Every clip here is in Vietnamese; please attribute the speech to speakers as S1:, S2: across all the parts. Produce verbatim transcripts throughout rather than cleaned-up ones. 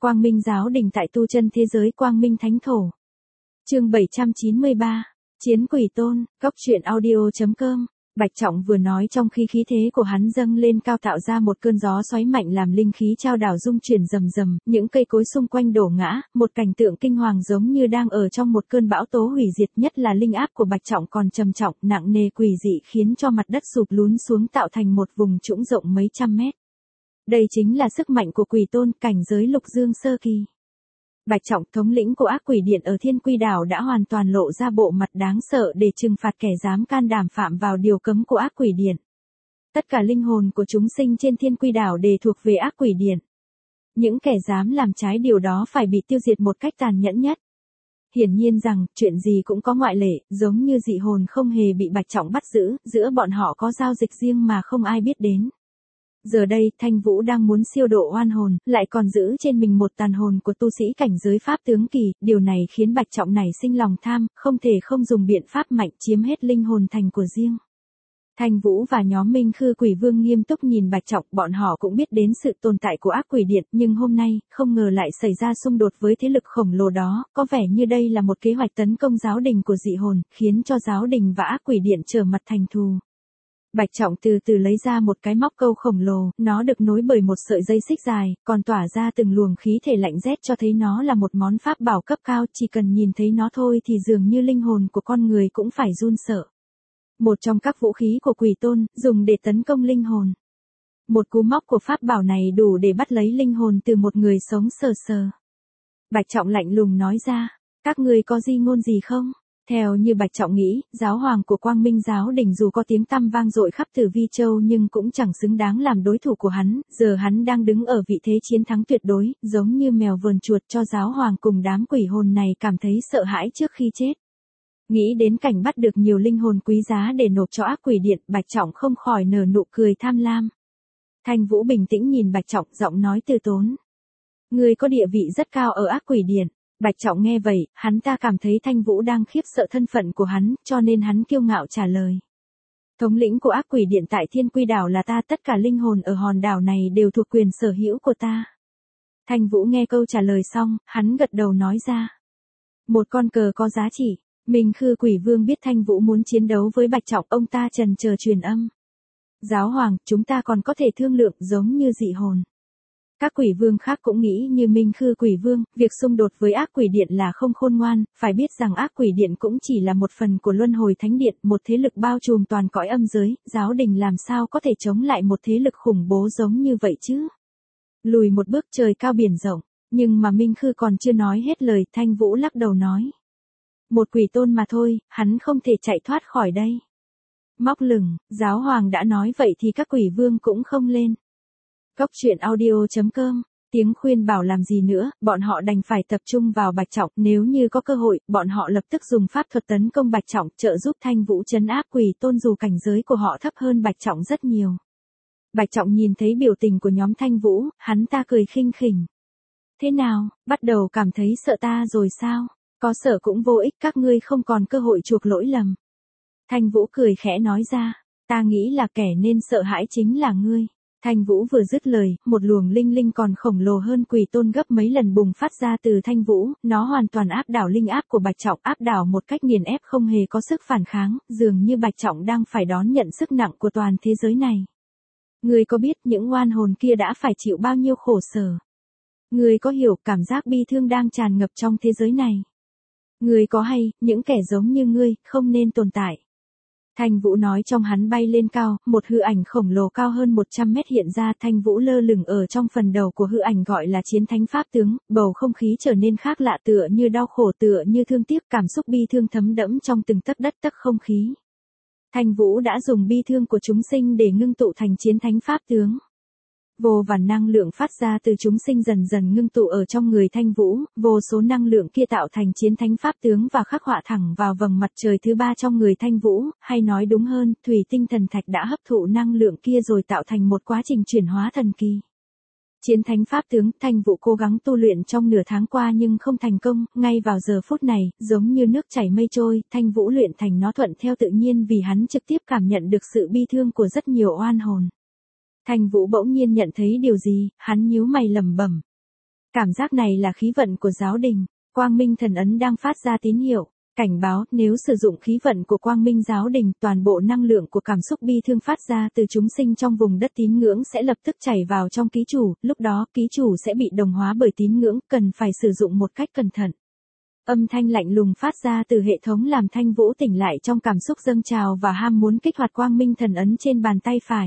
S1: Quang Minh giáo đình tại tu chân thế giới Quang Minh Thánh Thổ. Chương bảy trăm chín mươi ba, Chiến Quỷ Tôn, Cốc truyện audio chấm com. Bạch Trọng vừa nói trong khi khí thế của hắn dâng lên cao tạo ra một cơn gió xoáy mạnh làm linh khí trao đảo rung chuyển rầm rầm, những cây cối xung quanh đổ ngã, một cảnh tượng kinh hoàng giống như đang ở trong một cơn bão tố hủy diệt, nhất là linh áp của Bạch Trọng còn trầm trọng, nặng nề quỷ dị khiến cho mặt đất sụp lún xuống tạo thành một vùng trũng rộng mấy trăm mét. Đây chính là sức mạnh của Quỷ Tôn, cảnh giới lục dương sơ kỳ. Bạch Trọng, thống lĩnh của ác quỷ điện ở Thiên Quy Đảo đã hoàn toàn lộ ra bộ mặt đáng sợ để trừng phạt kẻ dám can đảm phạm vào điều cấm của ác quỷ điện. Tất cả linh hồn của chúng sinh trên Thiên Quy Đảo đều thuộc về ác quỷ điện. Những kẻ dám làm trái điều đó phải bị tiêu diệt một cách tàn nhẫn nhất. Hiển nhiên rằng, chuyện gì cũng có ngoại lệ, giống như dị hồn không hề bị Bạch Trọng bắt giữ, giữa bọn họ có giao dịch riêng mà không ai biết đến. Giờ đây, Thanh Vũ đang muốn siêu độ oan hồn, lại còn giữ trên mình một tàn hồn của tu sĩ cảnh giới pháp tướng kỳ, điều này khiến Bạch Trọng nảy sinh lòng tham, không thể không dùng biện pháp mạnh chiếm hết linh hồn thành của riêng. Thanh Vũ và nhóm Minh Khư Quỷ Vương nghiêm túc nhìn Bạch Trọng, bọn họ cũng biết đến sự tồn tại của ác quỷ điện, nhưng hôm nay, không ngờ lại xảy ra xung đột với thế lực khổng lồ đó, có vẻ như đây là một kế hoạch tấn công giáo đình của dị hồn, khiến cho giáo đình và ác quỷ điện trở mặt thành thù. Bạch Trọng từ từ lấy ra một cái móc câu khổng lồ, nó được nối bởi một sợi dây xích dài, còn tỏa ra từng luồng khí thể lạnh rét cho thấy nó là một món pháp bảo cấp cao, chỉ cần nhìn thấy nó thôi thì dường như linh hồn của con người cũng phải run sợ. Một trong các vũ khí của Quỷ Tôn, dùng để tấn công linh hồn. Một cú móc của pháp bảo này đủ để bắt lấy linh hồn từ một người sống sờ sờ. Bạch Trọng lạnh lùng nói ra, các người có di ngôn gì không? Theo như Bạch Trọng nghĩ, giáo hoàng của Quang Minh giáo đình dù có tiếng tăm vang dội khắp Tử Vi Châu nhưng cũng chẳng xứng đáng làm đối thủ của hắn, giờ hắn đang đứng ở vị thế chiến thắng tuyệt đối, giống như mèo vờn chuột cho giáo hoàng cùng đám quỷ hồn này cảm thấy sợ hãi trước khi chết. Nghĩ đến cảnh bắt được nhiều linh hồn quý giá để nộp cho ác quỷ điện, Bạch Trọng không khỏi nở nụ cười tham lam. Thanh Vũ bình tĩnh nhìn Bạch Trọng, giọng nói từ tốn. Người có địa vị rất cao ở ác quỷ điện. Bạch Trọng nghe vậy, hắn ta cảm thấy Thanh Vũ đang khiếp sợ thân phận của hắn, cho nên hắn kiêu ngạo trả lời. Thống lĩnh của ác quỷ điện tại Thiên Quy Đảo là ta, tất cả linh hồn ở hòn đảo này đều thuộc quyền sở hữu của ta. Thanh Vũ nghe câu trả lời xong, hắn gật đầu nói ra. Một con cờ có giá trị. Minh Khư Quỷ Vương biết Thanh Vũ muốn chiến đấu với Bạch Trọng, ông ta trần chờ truyền âm. Giáo hoàng, chúng ta còn có thể thương lượng giống như dị hồn. Các quỷ vương khác cũng nghĩ như Minh Khư Quỷ Vương, việc xung đột với ác quỷ điện là không khôn ngoan, phải biết rằng ác quỷ điện cũng chỉ là một phần của luân hồi thánh điện, một thế lực bao trùm toàn cõi âm giới, giáo đình làm sao có thể chống lại một thế lực khủng bố giống như vậy chứ? Lùi một bước trời cao biển rộng, nhưng mà Minh Khư còn chưa nói hết lời, Thanh Vũ lắc đầu nói. Một quỷ tôn mà thôi, hắn không thể chạy thoát khỏi đây. Móc lửng, giáo hoàng đã nói vậy thì các quỷ vương cũng không lên. Cốc truyện audio chấm com, tiếng khuyên bảo làm gì nữa, bọn họ đành phải tập trung vào Bạch Trọng, nếu như có cơ hội, bọn họ lập tức dùng pháp thuật tấn công Bạch Trọng, trợ giúp Thanh Vũ trấn áp Quỷ Tôn dù cảnh giới của họ thấp hơn Bạch Trọng rất nhiều. Bạch Trọng nhìn thấy biểu tình của nhóm Thanh Vũ, hắn ta cười khinh khỉnh. Thế nào, bắt đầu cảm thấy sợ ta rồi sao? Có sợ cũng vô ích, các ngươi không còn cơ hội chuộc lỗi lầm. Thanh Vũ cười khẽ nói ra, ta nghĩ là kẻ nên sợ hãi chính là ngươi. Thanh Vũ vừa dứt lời, một luồng linh linh còn khổng lồ hơn Quỷ Tôn gấp mấy lần bùng phát ra từ Thanh Vũ, nó hoàn toàn áp đảo linh áp của Bạch Trọng, áp đảo một cách nghiền ép không hề có sức phản kháng, dường như Bạch Trọng đang phải đón nhận sức nặng của toàn thế giới này. Ngươi có biết những oan hồn kia đã phải chịu bao nhiêu khổ sở? Ngươi có hiểu cảm giác bi thương đang tràn ngập trong thế giới này? Ngươi có hay, những kẻ giống như ngươi, không nên tồn tại. Thanh Vũ nói trong hắn bay lên cao, một hư ảnh khổng lồ cao hơn một trăm mét hiện ra, Thanh Vũ lơ lửng ở trong phần đầu của hư ảnh gọi là Chiến Thánh Pháp Tướng, bầu không khí trở nên khác lạ tựa như đau khổ tựa như thương tiếc, cảm xúc bi thương thấm đẫm trong từng tấc đất tấc không khí. Thanh Vũ đã dùng bi thương của chúng sinh để ngưng tụ thành Chiến Thánh Pháp Tướng. Vô vàn năng lượng phát ra từ chúng sinh dần dần ngưng tụ ở trong người Thanh Vũ, vô số năng lượng kia tạo thành Chiến Thánh Pháp Tướng và khắc họa thẳng vào vầng mặt trời thứ ba trong người Thanh Vũ, hay nói đúng hơn, thủy tinh thần thạch đã hấp thụ năng lượng kia rồi tạo thành một quá trình chuyển hóa thần kỳ. Chiến Thánh Pháp Tướng, Thanh Vũ cố gắng tu luyện trong nửa tháng qua nhưng không thành công, ngay vào giờ phút này, giống như nước chảy mây trôi, Thanh Vũ luyện thành nó thuận theo tự nhiên vì hắn trực tiếp cảm nhận được sự bi thương của rất nhiều oan hồn. Thanh Vũ bỗng nhiên nhận thấy điều gì, hắn nhíu mày lẩm bẩm. Cảm giác này là khí vận của giáo đình, Quang Minh Thần Ấn đang phát ra tín hiệu, cảnh báo nếu sử dụng khí vận của Quang Minh giáo đình, toàn bộ năng lượng của cảm xúc bi thương phát ra từ chúng sinh trong vùng đất tín ngưỡng sẽ lập tức chảy vào trong ký chủ, lúc đó ký chủ sẽ bị đồng hóa bởi tín ngưỡng, cần phải sử dụng một cách cẩn thận. Âm thanh lạnh lùng phát ra từ hệ thống làm Thanh Vũ tỉnh lại trong cảm xúc dâng trào và ham muốn kích hoạt Quang Minh Thần Ấn trên bàn tay phải.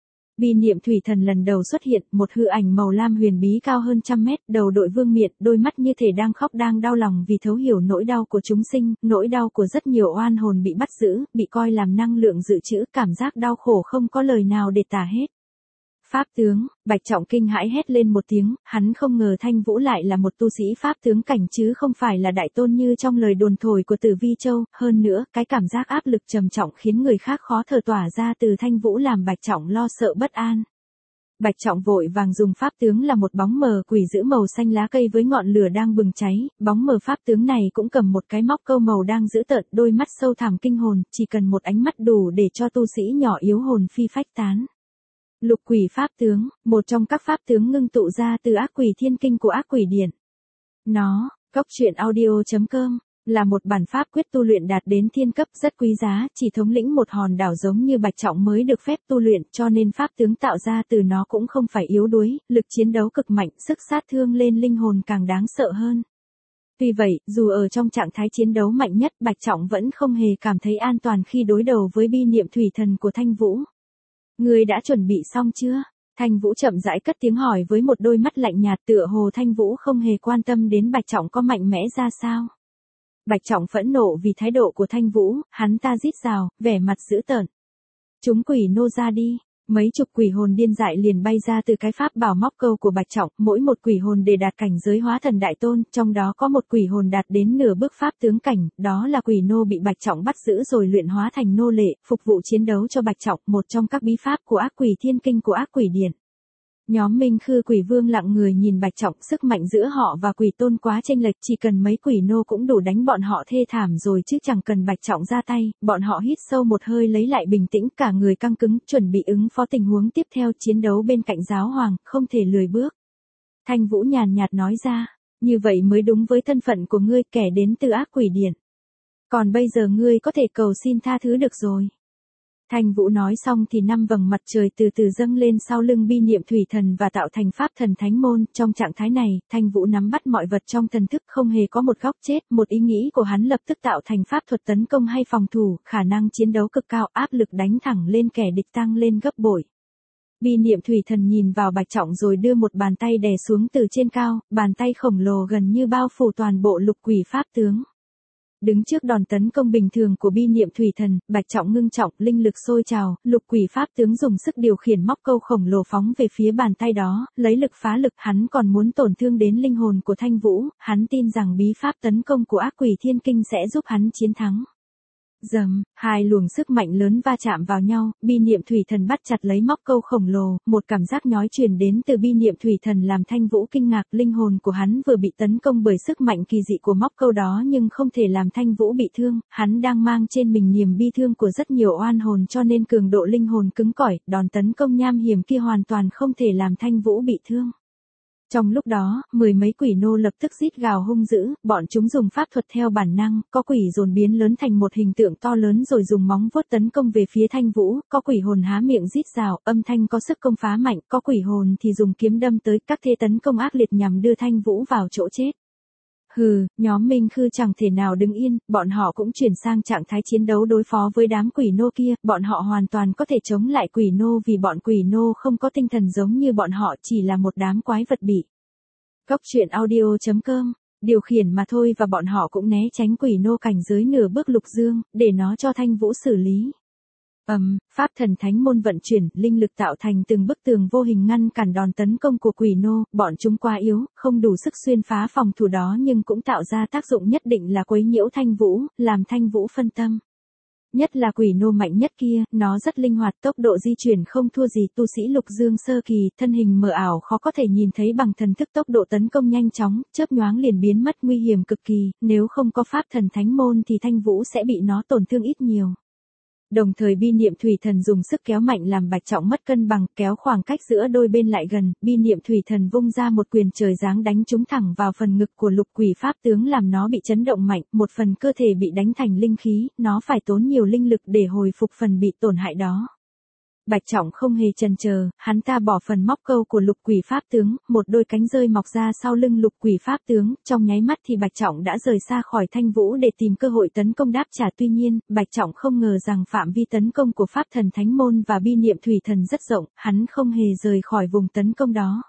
S1: Bi niệm thủy thần lần đầu xuất hiện, một hư ảnh màu lam huyền bí cao hơn trăm mét, đầu đội vương miện, đôi mắt như thể đang khóc đang đau lòng vì thấu hiểu nỗi đau của chúng sinh, nỗi đau của rất nhiều oan hồn bị bắt giữ, bị coi làm năng lượng dự trữ, cảm giác đau khổ không có lời nào để tả hết. Pháp tướng, Bạch Trọng kinh hãi hét lên một tiếng, hắn không ngờ Thanh Vũ lại là một tu sĩ pháp tướng cảnh chứ không phải là đại tôn như trong lời đồn thổi của Tử Vi Châu, hơn nữa, cái cảm giác áp lực trầm trọng khiến người khác khó thở tỏa ra từ Thanh Vũ làm Bạch Trọng lo sợ bất an. Bạch Trọng vội vàng dùng pháp tướng là một bóng mờ quỷ giữ màu xanh lá cây với ngọn lửa đang bừng cháy, bóng mờ pháp tướng này cũng cầm một cái móc câu màu đang giữ tợn, đôi mắt sâu thẳm kinh hồn, chỉ cần một ánh mắt đủ để cho tu sĩ nhỏ yếu hồn phi phách tán. Lục quỷ pháp tướng, một trong các pháp tướng ngưng tụ ra từ ác quỷ thiên kinh của ác quỷ điện. Nó, cốc truyện audio chấm com, là một bản pháp quyết tu luyện đạt đến thiên cấp rất quý giá, chỉ thống lĩnh một hòn đảo giống như Bạch Trọng mới được phép tu luyện, cho nên pháp tướng tạo ra từ nó cũng không phải yếu đuối, lực chiến đấu cực mạnh, sức sát thương lên linh hồn càng đáng sợ hơn. Tuy vậy, dù ở trong trạng thái chiến đấu mạnh nhất, Bạch Trọng vẫn không hề cảm thấy an toàn khi đối đầu với bi niệm thủy thần của Thanh Vũ. Ngươi đã chuẩn bị xong chưa? Thanh Vũ chậm rãi cất tiếng hỏi với một đôi mắt lạnh nhạt, tựa hồ Thanh Vũ không hề quan tâm đến Bạch Trọng có mạnh mẽ ra sao. Bạch Trọng phẫn nộ vì thái độ của Thanh Vũ, hắn ta rít gào, vẻ mặt dữ tợn. Chúng quỷ nô ra đi. Mấy chục quỷ hồn điên dại liền bay ra từ cái pháp bảo móc câu của Bạch Trọng, mỗi một quỷ hồn để đạt cảnh giới hóa thần đại tôn, trong đó có một quỷ hồn đạt đến nửa bước pháp tướng cảnh, đó là quỷ nô bị Bạch Trọng bắt giữ rồi luyện hóa thành nô lệ, phục vụ chiến đấu cho Bạch Trọng, một trong các bí pháp của ác quỷ thiên kinh của ác quỷ điện. Nhóm Minh Khư Quỷ Vương lặng người nhìn Bạch Trọng, sức mạnh giữa họ và quỷ tôn quá chênh lệch, chỉ cần mấy quỷ nô cũng đủ đánh bọn họ thê thảm rồi chứ chẳng cần Bạch Trọng ra tay, bọn họ hít sâu một hơi lấy lại bình tĩnh, cả người căng cứng, chuẩn bị ứng phó tình huống tiếp theo, chiến đấu bên cạnh giáo hoàng, không thể lười bước. Thanh Vũ nhàn nhạt nói ra, như vậy mới đúng với thân phận của ngươi, kẻ đến từ ác quỷ điện. Còn bây giờ ngươi có thể cầu xin tha thứ được rồi. Thanh Vũ nói xong thì năm vầng mặt trời từ từ dâng lên sau lưng bi niệm thủy thần và tạo thành pháp thần thánh môn. Trong trạng thái này, Thanh Vũ nắm bắt mọi vật trong thần thức, không hề có một góc chết. Một ý nghĩ của hắn lập tức tạo thành pháp thuật tấn công hay phòng thủ, khả năng chiến đấu cực cao, áp lực đánh thẳng lên kẻ địch tăng lên gấp bội. Bi niệm thủy thần nhìn vào Bạch Trọng rồi đưa một bàn tay đè xuống từ trên cao, bàn tay khổng lồ gần như bao phủ toàn bộ lục quỷ pháp tướng. Đứng trước đòn tấn công bình thường của bi niệm thủy thần, Bạch Trọng ngưng trọng, linh lực sôi trào, lục quỷ pháp tướng dùng sức điều khiển móc câu khổng lồ phóng về phía bàn tay đó, lấy lực phá lực, hắn còn muốn tổn thương đến linh hồn của Thanh Vũ, hắn tin rằng bí pháp tấn công của ác quỷ thiên kinh sẽ giúp hắn chiến thắng. Dầm, hai luồng sức mạnh lớn va chạm vào nhau, bi niệm thủy thần bắt chặt lấy móc câu khổng lồ, một cảm giác nhói truyền đến từ bi niệm thủy thần làm Thanh Vũ kinh ngạc, linh hồn của hắn vừa bị tấn công bởi sức mạnh kỳ dị của móc câu đó nhưng không thể làm Thanh Vũ bị thương, hắn đang mang trên mình niềm bi thương của rất nhiều oan hồn cho nên cường độ linh hồn cứng cỏi, đòn tấn công nham hiểm kia hoàn toàn không thể làm Thanh Vũ bị thương. Trong lúc đó, mười mấy quỷ nô lập tức rít gào hung dữ, bọn chúng dùng pháp thuật theo bản năng, có quỷ dồn biến lớn thành một hình tượng to lớn rồi dùng móng vuốt tấn công về phía Thanh Vũ, có quỷ hồn há miệng rít gào, âm thanh có sức công phá mạnh, có quỷ hồn thì dùng kiếm đâm tới, các thế tấn công ác liệt nhằm đưa Thanh Vũ vào chỗ chết. Hừ, nhóm Minh Khư chẳng thể nào đứng yên, bọn họ cũng chuyển sang trạng thái chiến đấu đối phó với đám quỷ nô kia, bọn họ hoàn toàn có thể chống lại quỷ nô vì bọn quỷ nô không có tinh thần giống như bọn họ, chỉ là một đám quái vật bị. Cốc truyện audio chấm com, điều khiển mà thôi và bọn họ cũng né tránh quỷ nô cảnh giới nửa bước lục dương, để nó cho Thanh Vũ xử lý. Ầm, um, pháp thần thánh môn vận chuyển, linh lực tạo thành từng bức tường vô hình ngăn cản đòn tấn công của quỷ nô, bọn chúng quá yếu, không đủ sức xuyên phá phòng thủ đó nhưng cũng tạo ra tác dụng nhất định là quấy nhiễu Thanh Vũ, làm Thanh Vũ phân tâm. Nhất là quỷ nô mạnh nhất kia, nó rất linh hoạt, tốc độ di chuyển không thua gì tu sĩ lục dương sơ kỳ, thân hình mờ ảo khó có thể nhìn thấy bằng thần thức, tốc độ tấn công nhanh chóng, chớp nhoáng liền biến mất, nguy hiểm cực kỳ, nếu không có pháp thần thánh môn thì Thanh Vũ sẽ bị nó tổn thương ít nhiều. Đồng thời bi niệm thủy thần dùng sức kéo mạnh làm Bạch Trọng mất cân bằng, kéo khoảng cách giữa đôi bên lại gần, bi niệm thủy thần vung ra một quyền trời giáng đánh trúng thẳng vào phần ngực của Lục Quỷ Pháp tướng làm nó bị chấn động mạnh, một phần cơ thể bị đánh thành linh khí, nó phải tốn nhiều linh lực để hồi phục phần bị tổn hại đó. Bạch Trọng không hề chần chờ, hắn ta bỏ phần móc câu của Lục Quỷ Pháp tướng, một đôi cánh rơi mọc ra sau lưng Lục Quỷ Pháp tướng, trong nháy mắt thì Bạch Trọng đã rời xa khỏi Thanh Vũ để tìm cơ hội tấn công đáp trả. Tuy nhiên, Bạch Trọng không ngờ rằng phạm vi tấn công của Pháp Thần Thánh Môn và bi niệm thủy thần rất rộng, hắn không hề rời khỏi vùng tấn công đó.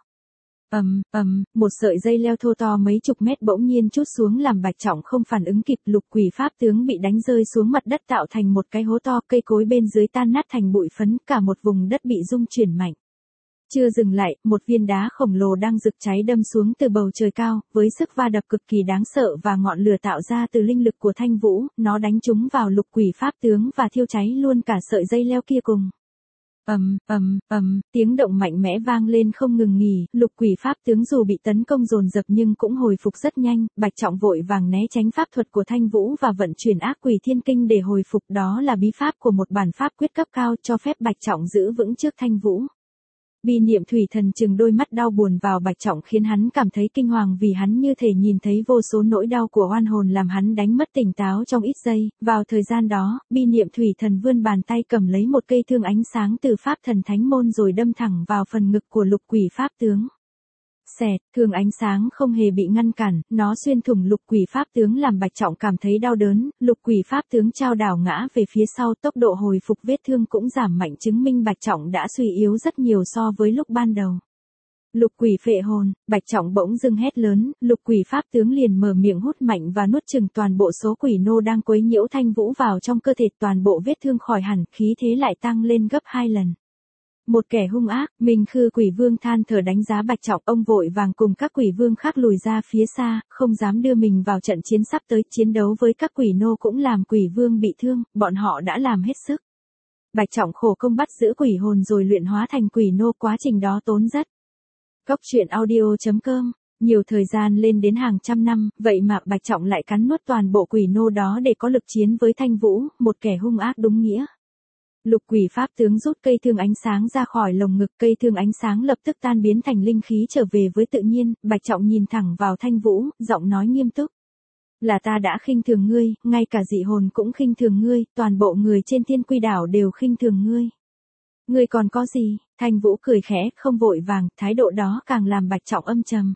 S1: Ầm, ầm, một sợi dây leo thô to mấy chục mét bỗng nhiên trút xuống làm Bạch Trọng không phản ứng kịp, Lục Quỷ Pháp tướng bị đánh rơi xuống mặt đất tạo thành một cái hố to, cây cối bên dưới tan nát thành bụi phấn, cả một vùng đất bị rung chuyển mạnh. Chưa dừng lại, một viên đá khổng lồ đang rực cháy đâm xuống từ bầu trời cao, với sức va đập cực kỳ đáng sợ và ngọn lửa tạo ra từ linh lực của Thanh Vũ, nó đánh trúng vào Lục Quỷ Pháp tướng và thiêu cháy luôn cả sợi dây leo kia cùng. Ầm, ầm, ầm, tiếng động mạnh mẽ vang lên không ngừng nghỉ, Lục Quỷ Pháp tướng dù bị tấn công dồn dập nhưng cũng hồi phục rất nhanh, Bạch Trọng vội vàng né tránh pháp thuật của Thanh Vũ và vận chuyển Ác Quỷ Thiên Kinh để hồi phục, đó là bí pháp của một bản pháp quyết cấp cao cho phép Bạch Trọng giữ vững trước Thanh Vũ. Bi niệm thủy thần trừng đôi mắt đau buồn vào Bạch Trọng khiến hắn cảm thấy kinh hoàng vì hắn như thể nhìn thấy vô số nỗi đau của oan hồn làm hắn đánh mất tỉnh táo trong ít giây. Vào thời gian đó, bi niệm thủy thần vươn bàn tay cầm lấy một cây thương ánh sáng từ Pháp Thần Thánh Môn rồi đâm thẳng vào phần ngực của Lục Quỷ Pháp tướng. Xẹt, thương ánh sáng không hề bị ngăn cản, nó xuyên thủng Lục Quỷ Pháp tướng làm Bạch Trọng cảm thấy đau đớn, Lục Quỷ Pháp tướng chao đảo ngã về phía sau, tốc độ hồi phục vết thương cũng giảm mạnh chứng minh Bạch Trọng đã suy yếu rất nhiều so với lúc ban đầu. Lục Quỷ phệ hồn, Bạch Trọng bỗng dưng hét lớn, Lục Quỷ Pháp tướng liền mở miệng hút mạnh và nuốt chửng toàn bộ số quỷ nô đang quấy nhiễu Thanh Vũ vào trong cơ thể, toàn bộ vết thương khỏi hẳn, khí thế lại tăng lên gấp hai lần. Một kẻ hung ác, Minh Khư Quỷ Vương than thở đánh giá Bạch Trọng, ông vội vàng cùng các quỷ vương khác lùi ra phía xa, không dám đưa mình vào trận chiến sắp tới, chiến đấu với các quỷ nô cũng làm quỷ vương bị thương, bọn họ đã làm hết sức. Bạch Trọng khổ công bắt giữ quỷ hồn rồi luyện hóa thành quỷ nô, quá trình đó tốn rất. Cốc truyện audio chấm com, nhiều thời gian lên đến hàng trăm năm, vậy mà Bạch Trọng lại cắn nuốt toàn bộ quỷ nô đó để có lực chiến với Thanh Vũ, một kẻ hung ác đúng nghĩa. Lục Quỷ Pháp tướng rút cây thương ánh sáng ra khỏi lồng ngực, cây thương ánh sáng lập tức tan biến thành linh khí trở về với tự nhiên, Bạch Trọng nhìn thẳng vào Thanh Vũ, giọng nói nghiêm túc. Là ta đã khinh thường ngươi, ngay cả dị hồn cũng khinh thường ngươi, toàn bộ người trên Thiên Quy đảo đều khinh thường ngươi. Ngươi còn có gì? Thanh Vũ cười khẽ, không vội vàng, thái độ đó càng làm Bạch Trọng âm trầm.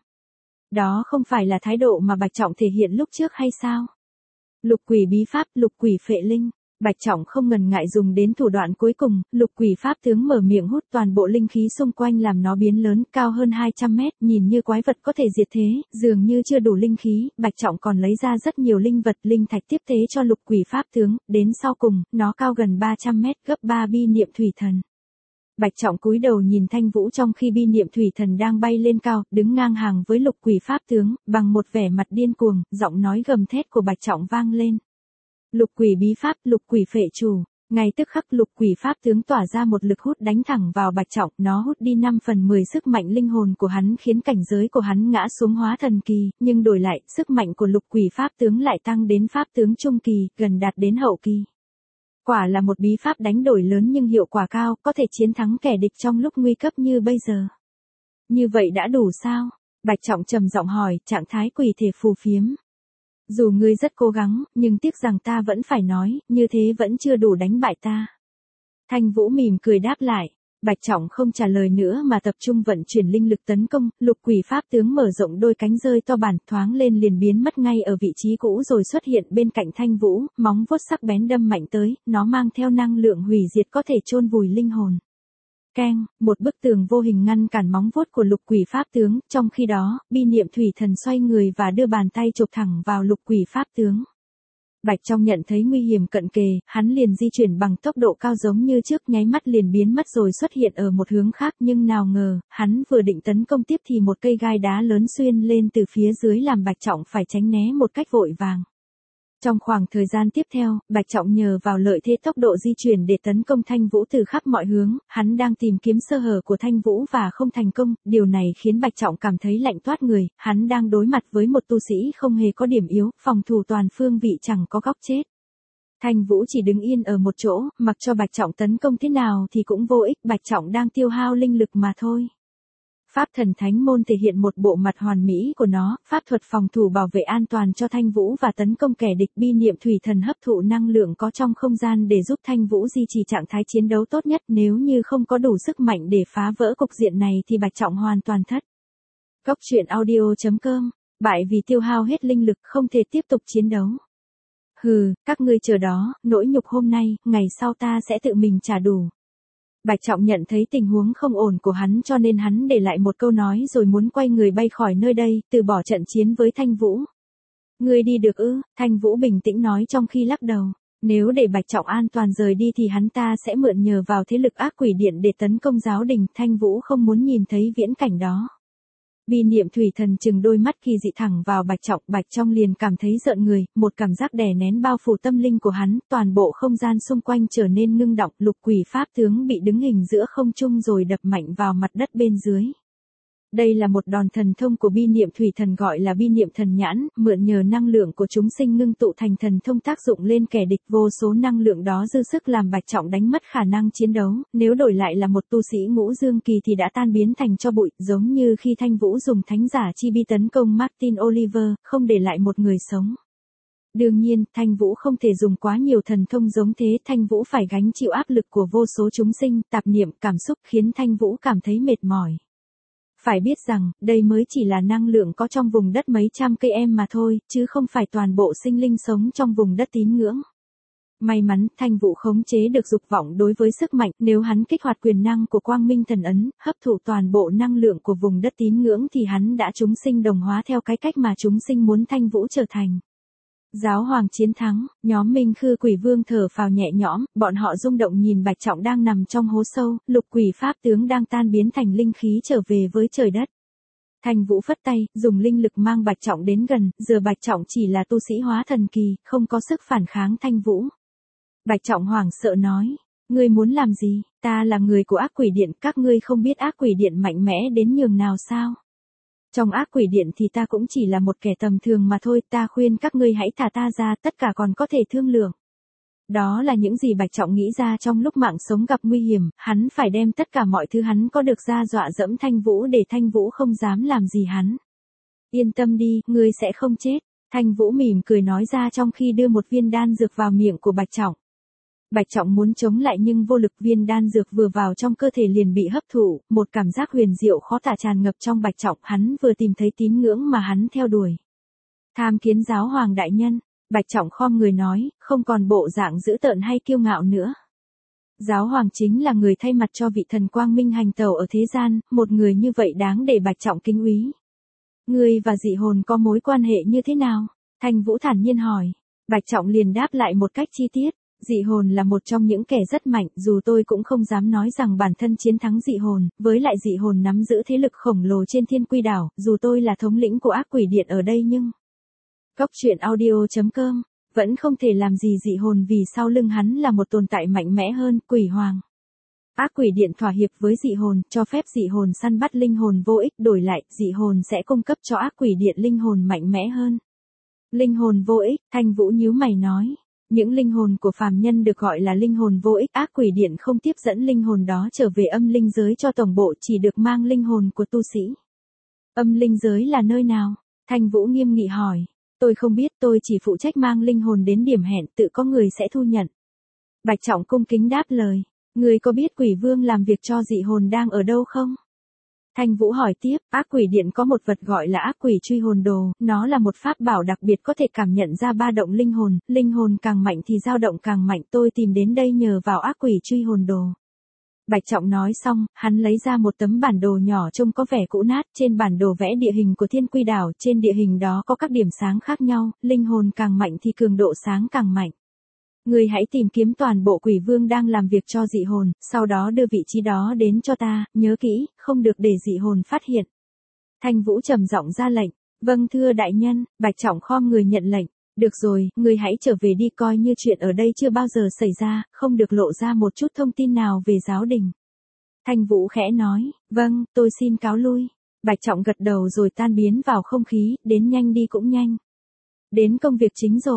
S1: Đó không phải là thái độ mà Bạch Trọng thể hiện lúc trước hay sao? Lục Quỷ bí pháp, Lục Quỷ phệ linh. Bạch Trọng không ngần ngại dùng đến thủ đoạn cuối cùng, Lục Quỷ Pháp tướng mở miệng hút toàn bộ linh khí xung quanh làm nó biến lớn, cao hơn hai trăm mét, nhìn như quái vật có thể diệt thế, dường như chưa đủ linh khí, Bạch Trọng còn lấy ra rất nhiều linh vật, linh thạch tiếp tế cho Lục Quỷ Pháp tướng, đến sau cùng, nó cao gần ba trăm mét, gấp ba bi niệm thủy thần. Bạch Trọng cúi đầu nhìn Thanh Vũ trong khi bi niệm thủy thần đang bay lên cao, đứng ngang hàng với Lục Quỷ Pháp tướng, bằng một vẻ mặt điên cuồng, giọng nói gầm thét của Bạch Trọng vang lên. Lục Quỷ bí pháp, Lục Quỷ phệ chủ. Ngay tức khắc Lục Quỷ Pháp tướng tỏa ra một lực hút đánh thẳng vào Bạch Trọng, nó hút đi năm phần mười sức mạnh linh hồn của hắn khiến cảnh giới của hắn ngã xuống hóa thần kỳ, nhưng đổi lại, sức mạnh của Lục Quỷ Pháp tướng lại tăng đến Pháp tướng trung kỳ, gần đạt đến hậu kỳ. Quả là một bí pháp đánh đổi lớn nhưng hiệu quả cao, có thể chiến thắng kẻ địch trong lúc nguy cấp như bây giờ. Như vậy đã đủ sao? Bạch Trọng trầm giọng hỏi, trạng thái quỷ thể phù phiếm. Dù ngươi rất cố gắng, nhưng tiếc rằng ta vẫn phải nói, như thế vẫn chưa đủ đánh bại ta. Thanh Vũ mỉm cười đáp lại. Bạch Trọng không trả lời nữa mà tập trung vận chuyển linh lực tấn công, Lục Quỷ Pháp tướng mở rộng đôi cánh rơi to bản, thoáng lên liền biến mất ngay ở vị trí cũ rồi xuất hiện bên cạnh Thanh Vũ, móng vuốt sắc bén đâm mạnh tới, nó mang theo năng lượng hủy diệt có thể chôn vùi linh hồn. Keng, một bức tường vô hình ngăn cản móng vuốt của Lục Quỷ Pháp tướng, trong khi đó, bi niệm thủy thần xoay người và đưa bàn tay chụp thẳng vào Lục Quỷ Pháp tướng. Bạch Trọng nhận thấy nguy hiểm cận kề, hắn liền di chuyển bằng tốc độ cao giống như trước, nháy mắt liền biến mất rồi xuất hiện ở một hướng khác, nhưng nào ngờ, hắn vừa định tấn công tiếp thì một cây gai đá lớn xuyên lên từ phía dưới làm Bạch Trọng phải tránh né một cách vội vàng. Trong khoảng thời gian tiếp theo, Bạch Trọng nhờ vào lợi thế tốc độ di chuyển để tấn công Thanh Vũ từ khắp mọi hướng, hắn đang tìm kiếm sơ hở của Thanh Vũ và không thành công, điều này khiến Bạch Trọng cảm thấy lạnh toát người, hắn đang đối mặt với một tu sĩ không hề có điểm yếu, phòng thủ toàn phương vị chẳng có góc chết. Thanh Vũ chỉ đứng yên ở một chỗ, mặc cho Bạch Trọng tấn công thế nào thì cũng vô ích, Bạch Trọng đang tiêu hao linh lực mà thôi. Pháp thần thánh môn thể hiện một bộ mặt hoàn mỹ của nó, pháp thuật phòng thủ bảo vệ an toàn cho Thanh Vũ và tấn công kẻ địch, bi niệm thủy thần hấp thụ năng lượng có trong không gian để giúp Thanh Vũ duy trì trạng thái chiến đấu tốt nhất, nếu như không có đủ sức mạnh để phá vỡ cục diện này thì Bạch Trọng hoàn toàn thất. Góc truyện audio chấm com, bại vì tiêu hao hết linh lực không thể tiếp tục chiến đấu. Hừ, các ngươi chờ đó, nỗi nhục hôm nay, ngày sau ta sẽ tự mình trả đủ. Bạch Trọng nhận thấy tình huống không ổn của hắn cho nên hắn để lại một câu nói rồi muốn quay người bay khỏi nơi đây, từ bỏ trận chiến với Thanh Vũ. Ngươi đi được ư? Thanh Vũ bình tĩnh nói trong khi lắc đầu. Nếu để Bạch Trọng an toàn rời đi thì hắn ta sẽ mượn nhờ vào thế lực ác quỷ điện để tấn công giáo đình, Thanh Vũ không muốn nhìn thấy viễn cảnh đó. Bi niệm thủy thần chừng đôi mắt kỳ dị thẳng vào Bạch Trọng, Bạch Trọng liền cảm thấy rợn người, một cảm giác đè nén bao phủ tâm linh của hắn, toàn bộ không gian xung quanh trở nên ngưng đọng, lục quỷ pháp tướng bị đứng hình giữa không trung rồi đập mạnh vào mặt đất bên dưới. Đây là một đòn thần thông của bi niệm thủy thần gọi là bi niệm thần nhãn, mượn nhờ năng lượng của chúng sinh ngưng tụ thành thần thông tác dụng lên kẻ địch, vô số năng lượng đó dư sức làm Bạch Trọng đánh mất khả năng chiến đấu, nếu đổi lại là một tu sĩ ngũ dương kỳ thì đã tan biến thành tro bụi, giống như khi Thanh Vũ dùng thánh giả chi bi tấn công Martin Oliver, không để lại một người sống. Đương nhiên, Thanh Vũ không thể dùng quá nhiều thần thông giống thế, Thanh Vũ phải gánh chịu áp lực của vô số chúng sinh, tạp niệm, cảm xúc khiến Thanh Vũ cảm thấy mệt mỏi. Phải biết rằng, đây mới chỉ là năng lượng có trong vùng đất mấy trăm cây em mà thôi, chứ không phải toàn bộ sinh linh sống trong vùng đất tín ngưỡng. May mắn, Thanh Vũ khống chế được dục vọng đối với sức mạnh, nếu hắn kích hoạt quyền năng của Quang Minh Thần Ấn, hấp thụ toàn bộ năng lượng của vùng đất tín ngưỡng thì hắn đã chúng sinh đồng hóa theo cái cách mà chúng sinh muốn Thanh Vũ trở thành. Giáo hoàng chiến thắng, nhóm Minh Khư Quỷ Vương thở phào nhẹ nhõm, bọn họ rung động nhìn Bạch Trọng đang nằm trong hố sâu, lục quỷ pháp tướng đang tan biến thành linh khí trở về với trời đất. Thanh Vũ phất tay, dùng linh lực mang Bạch Trọng đến gần, giờ Bạch Trọng chỉ là tu sĩ hóa thần kỳ, không có sức phản kháng Thanh Vũ. Bạch Trọng hoảng sợ nói, ngươi muốn làm gì, ta là người của ác quỷ điện, các ngươi không biết ác quỷ điện mạnh mẽ đến nhường nào sao? Trong ác quỷ điện thì ta cũng chỉ là một kẻ tầm thường mà thôi, ta khuyên các ngươi hãy thả ta ra, tất cả còn có thể thương lượng. Đó là những gì Bạch Trọng nghĩ ra trong lúc mạng sống gặp nguy hiểm, hắn phải đem tất cả mọi thứ hắn có được ra dọa dẫm Thanh Vũ để Thanh Vũ không dám làm gì hắn. Yên tâm đi, ngươi sẽ không chết, Thanh Vũ mỉm cười nói ra trong khi đưa một viên đan dược vào miệng của Bạch Trọng. Bạch Trọng muốn chống lại nhưng vô lực, viên đan dược vừa vào trong cơ thể liền bị hấp thụ, một cảm giác huyền diệu khó tả tràn ngập trong Bạch Trọng, hắn vừa tìm thấy tín ngưỡng mà hắn theo đuổi. Tham kiến giáo hoàng đại nhân, Bạch Trọng khom người nói, không còn bộ dạng dữ tợn hay kiêu ngạo nữa. Giáo hoàng chính là người thay mặt cho vị thần quang minh hành tẩu ở thế gian, một người như vậy đáng để Bạch Trọng kính úy. Ngươi và dị hồn có mối quan hệ như thế nào? Thanh Vũ thản nhiên hỏi. Bạch Trọng liền đáp lại một cách chi tiết. Dị hồn là một trong những kẻ rất mạnh, dù tôi cũng không dám nói rằng bản thân chiến thắng dị hồn, với lại dị hồn nắm giữ thế lực khổng lồ trên Thiên Quy đảo, dù tôi là thống lĩnh của ác quỷ điện ở đây nhưng... Góc truyện audio chấm com, vẫn không thể làm gì dị hồn vì sau lưng hắn là một tồn tại mạnh mẽ hơn, quỷ hoàng. Ác quỷ điện thỏa hiệp với dị hồn, cho phép dị hồn săn bắt linh hồn vô ích, đổi lại, dị hồn sẽ cung cấp cho ác quỷ điện linh hồn mạnh mẽ hơn. Linh hồn vô ích, Thanh Vũ nhíu mày nói. Những linh hồn của phàm nhân được gọi là linh hồn vô ích, ác quỷ điện không tiếp dẫn linh hồn đó trở về âm linh giới cho tổng bộ, chỉ được mang linh hồn của tu sĩ. Âm linh giới là nơi nào? Thanh Vũ nghiêm nghị hỏi. Tôi không biết, tôi chỉ phụ trách mang linh hồn đến điểm hẹn, tự có người sẽ thu nhận. Bạch Trọng cung kính đáp lời. Người có biết quỷ vương làm việc cho dị hồn đang ở đâu không? Thanh Vũ hỏi tiếp, ác quỷ điện có một vật gọi là ác quỷ truy hồn đồ, nó là một pháp bảo đặc biệt có thể cảm nhận ra ba động linh hồn, linh hồn càng mạnh thì dao động càng mạnh, tôi tìm đến đây nhờ vào ác quỷ truy hồn đồ. Bạch Trọng nói xong, hắn lấy ra một tấm bản đồ nhỏ trông có vẻ cũ nát, trên bản đồ vẽ địa hình của Thiên Quy đảo, trên địa hình đó có các điểm sáng khác nhau, linh hồn càng mạnh thì cường độ sáng càng mạnh. Ngươi hãy tìm kiếm toàn bộ quỷ vương đang làm việc cho dị hồn, sau đó đưa vị trí đó đến cho ta, nhớ kỹ, không được để dị hồn phát hiện. Thanh Vũ trầm giọng ra lệnh, vâng thưa đại nhân, Bạch Trọng khom người nhận lệnh, được rồi, ngươi hãy trở về đi, coi như chuyện ở đây chưa bao giờ xảy ra, không được lộ ra một chút thông tin nào về giáo đình. Thanh Vũ khẽ nói, vâng, tôi xin cáo lui. Bạch Trọng gật đầu rồi tan biến vào không khí, đến nhanh đi cũng nhanh. Đến công việc chính rồi.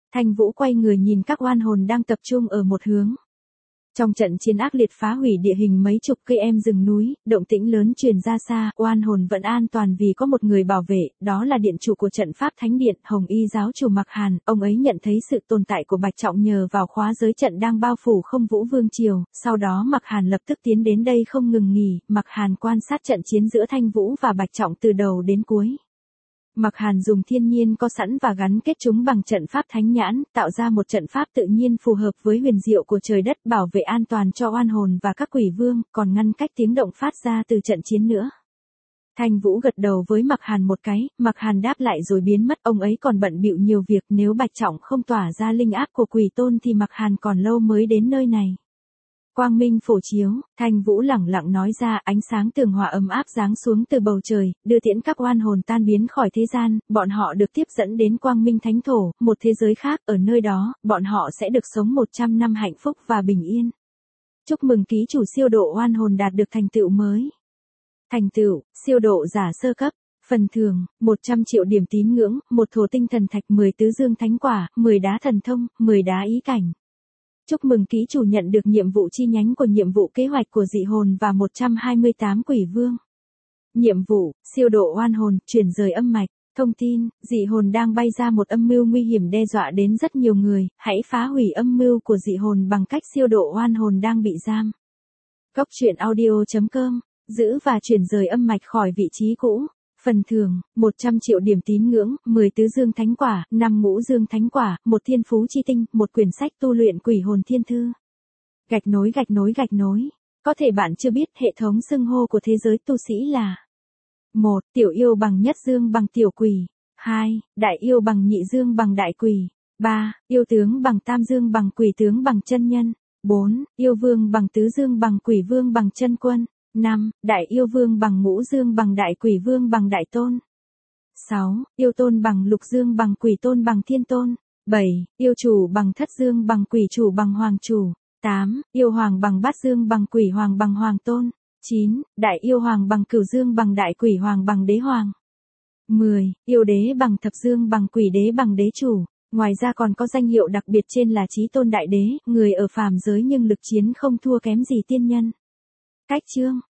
S1: Thanh Vũ quay người nhìn các oan hồn đang tập trung ở một hướng. Trong trận chiến ác liệt phá hủy địa hình mấy chục cây em rừng núi, động tĩnh lớn truyền ra xa, oan hồn vẫn an toàn vì có một người bảo vệ, đó là điện chủ của trận pháp thánh điện, Hồng Y giáo chủ Mạc Hàn. Ông ấy nhận thấy sự tồn tại của Bạch Trọng nhờ vào khóa giới trận đang bao phủ Không Vũ Vương triều, sau đó Mạc Hàn lập tức tiến đến đây không ngừng nghỉ. Mạc Hàn quan sát trận chiến giữa Thanh Vũ và Bạch Trọng từ đầu đến cuối. Mạc Hàn dùng thiên nhiên có sẵn và gắn kết chúng bằng trận pháp thánh nhãn, tạo ra một trận pháp tự nhiên phù hợp với huyền diệu của trời đất, bảo vệ an toàn cho oan hồn và các quỷ vương, còn ngăn cách tiếng động phát ra từ trận chiến nữa. Thanh Vũ gật đầu với Mạc Hàn một cái, Mạc Hàn đáp lại rồi biến mất, ông ấy còn bận bịu nhiều việc, nếu Bạch Trọng không tỏa ra linh áp của quỷ tôn thì Mạc Hàn còn lâu mới đến nơi này. Quang minh phổ chiếu, Thanh Vũ lẳng lặng nói ra, ánh sáng tường hòa ấm áp giáng xuống từ bầu trời, đưa tiễn các oan hồn tan biến khỏi thế gian, bọn họ được tiếp dẫn đến Quang Minh Thánh Thổ, một thế giới khác, ở nơi đó, bọn họ sẽ được sống một trăm năm hạnh phúc và bình yên. Chúc mừng ký chủ siêu độ oan hồn đạt được thành tựu mới. Thành tựu, siêu độ giả sơ cấp. Phần thưởng, một trăm triệu điểm tín ngưỡng, một thổ tinh thần thạch, mười tứ dương thánh quả, mười đá thần thông, mười đá ý cảnh. Chúc mừng ký chủ nhận được nhiệm vụ chi nhánh của nhiệm vụ kế hoạch của dị hồn và một trăm hai mươi tám quỷ vương. Nhiệm vụ, siêu độ oan hồn, chuyển rời âm mạch. Thông tin, dị hồn đang bay ra một âm mưu nguy hiểm đe dọa đến rất nhiều người, hãy phá hủy âm mưu của dị hồn bằng cách siêu độ oan hồn đang bị giam. Góc truyện audio chấm com, giữ và chuyển rời âm mạch khỏi vị trí cũ. Phần thưởng, một trăm triệu điểm tín ngưỡng, mười tứ dương thánh quả, năm ngũ dương thánh quả, một thiên phú chi tinh, một quyển sách tu luyện quỷ hồn thiên thư. Gạch nối gạch nối gạch nối. Có thể bạn chưa biết hệ thống xưng hô của thế giới tu sĩ là: một. Tiểu yêu bằng nhất dương bằng tiểu quỷ. hai. Đại yêu bằng nhị dương bằng đại quỷ. ba. Yêu tướng bằng tam dương bằng quỷ tướng bằng chân nhân. bốn. Yêu vương bằng tứ dương bằng quỷ vương bằng chân quân. năm. Đại yêu vương bằng ngũ dương bằng đại quỷ vương bằng đại tôn. sáu. Yêu tôn bằng lục dương bằng quỷ tôn bằng thiên tôn. bảy. Yêu chủ bằng thất dương bằng quỷ chủ bằng hoàng chủ. tám. Yêu hoàng bằng bát dương bằng quỷ hoàng bằng hoàng tôn. chín. Đại yêu hoàng bằng cửu dương bằng đại quỷ hoàng bằng đế hoàng. mười. Yêu đế bằng thập dương bằng quỷ đế bằng đế chủ. Ngoài ra còn có danh hiệu đặc biệt trên là chí tôn đại đế, người ở phàm giới nhưng lực chiến không thua kém gì tiên nhân. Cách chương